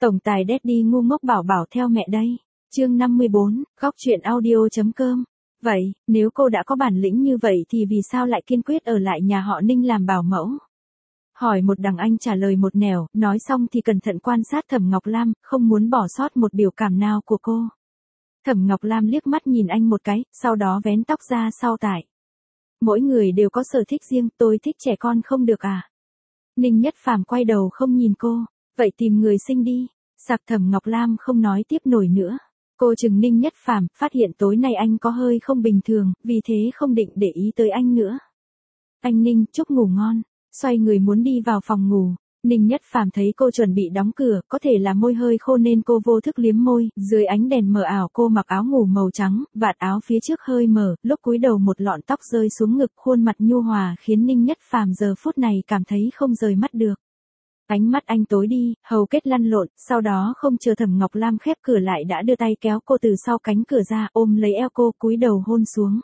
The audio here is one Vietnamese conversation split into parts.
Tổng tài Daddy ngu ngốc bảo bảo theo mẹ đây. Chương 54, góc truyện audio.com. Vậy, nếu cô đã có bản lĩnh như vậy thì vì sao lại kiên quyết ở lại nhà họ Ninh làm bảo mẫu? Hỏi một đằng anh trả lời một nẻo, nói xong thì cẩn thận quan sát Thẩm Ngọc Lam, không muốn bỏ sót một biểu cảm nào của cô. Thẩm Ngọc Lam liếc mắt nhìn anh một cái, sau đó vén tóc ra sau tai. Mỗi người đều có sở thích riêng, tôi thích trẻ con không được à? Ninh Nhất Phàm quay đầu không nhìn cô, vậy tìm người sinh đi. Sặc Thẩm Ngọc Lam không nói tiếp nổi nữa. Cô chừng Ninh Nhất Phàm, phát hiện tối nay anh có hơi không bình thường, vì thế không định để ý tới anh nữa. Anh Ninh, chúc ngủ ngon. Xoay người muốn đi vào phòng ngủ. Ninh Nhất Phàm thấy cô chuẩn bị đóng cửa, có thể là môi hơi khô nên cô vô thức liếm môi, dưới ánh đèn mờ ảo cô mặc áo ngủ màu trắng, vạt áo phía trước hơi mở, lúc cúi đầu một lọn tóc rơi xuống ngực, khuôn mặt nhu hòa khiến Ninh Nhất Phàm giờ phút này cảm thấy không rời mắt được. Ánh mắt anh tối đi, hầu kết lăn lộn, sau đó không chờ Thẩm Ngọc Lam khép cửa lại đã đưa tay kéo cô từ sau cánh cửa ra, ôm lấy eo cô, cúi đầu hôn xuống.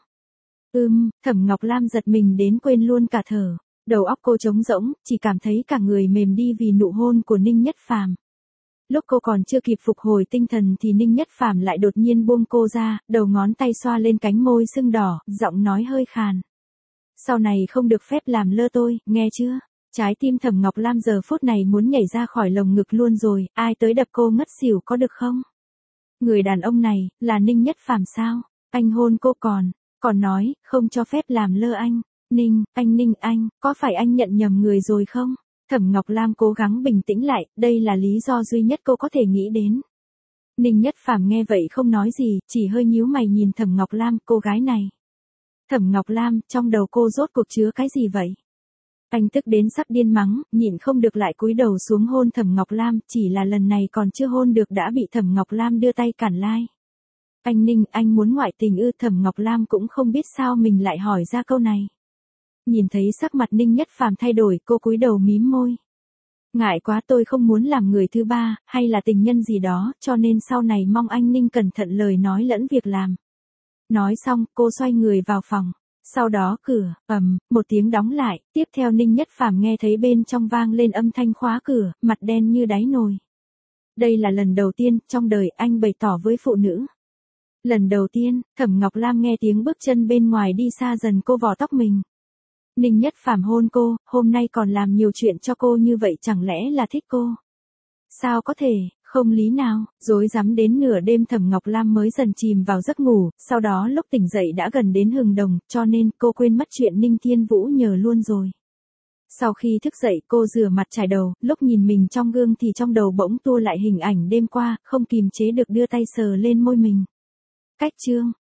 Thẩm Ngọc Lam giật mình đến quên luôn cả thở. Đầu óc cô trống rỗng, chỉ cảm thấy cả người mềm đi vì nụ hôn của Ninh Nhất Phàm. Lúc cô còn chưa kịp phục hồi tinh thần thì Ninh Nhất Phàm lại đột nhiên buông cô ra, đầu ngón tay xoa lên cánh môi sưng đỏ, giọng nói hơi khàn. Sau này không được phép làm lơ tôi, nghe chưa? Trái tim Thẩm Ngọc Lam giờ phút này muốn nhảy ra khỏi lồng ngực luôn rồi, ai tới đập cô ngất xỉu có được không? Người đàn ông này, là Ninh Nhất Phàm sao? Anh hôn cô còn nói, không cho phép làm lơ anh. Ninh, anh, có phải anh nhận nhầm người rồi không? Thẩm Ngọc Lam cố gắng bình tĩnh lại, đây là lý do duy nhất cô có thể nghĩ đến. Ninh Nhất Phàm nghe vậy không nói gì, chỉ hơi nhíu mày nhìn Thẩm Ngọc Lam, cô gái này. Thẩm Ngọc Lam, trong đầu cô rốt cuộc chứa cái gì vậy? Anh tức đến sắp điên mắng, nhịn không được lại cúi đầu xuống hôn Thẩm Ngọc Lam, chỉ là lần này còn chưa hôn được đã bị Thẩm Ngọc Lam đưa tay cản lai. Anh Ninh, anh muốn ngoại tình ư? Thẩm Ngọc Lam cũng không biết sao mình lại hỏi ra câu này. Nhìn thấy sắc mặt Ninh Nhất Phàm thay đổi, cô cúi đầu mím môi. Ngại quá, tôi không muốn làm người thứ ba, hay là tình nhân gì đó, cho nên sau này mong anh Ninh cẩn thận lời nói lẫn việc làm. Nói xong, cô xoay người vào phòng. Sau đó cửa, một tiếng đóng lại, tiếp theo Ninh Nhất Phàm nghe thấy bên trong vang lên âm thanh khóa cửa, mặt đen như đáy nồi. Đây là lần đầu tiên, trong đời anh bày tỏ với phụ nữ. Lần đầu tiên, Thẩm Ngọc Lam nghe tiếng bước chân bên ngoài đi xa dần, cô vò tóc mình. Ninh Nhất Phàm hôn cô, hôm nay còn làm nhiều chuyện cho cô như vậy, chẳng lẽ là thích cô? Sao có thể, không lý nào, rối rắm đến nửa đêm Thẩm Ngọc Lam mới dần chìm vào giấc ngủ, sau đó lúc tỉnh dậy đã gần đến hừng đồng, cho nên cô quên mất chuyện Ninh Thiên Vũ nhờ luôn rồi. Sau khi thức dậy cô rửa mặt chải đầu, lúc nhìn mình trong gương thì trong đầu bỗng tua lại hình ảnh đêm qua, không kìm chế được đưa tay sờ lên môi mình. Cách chương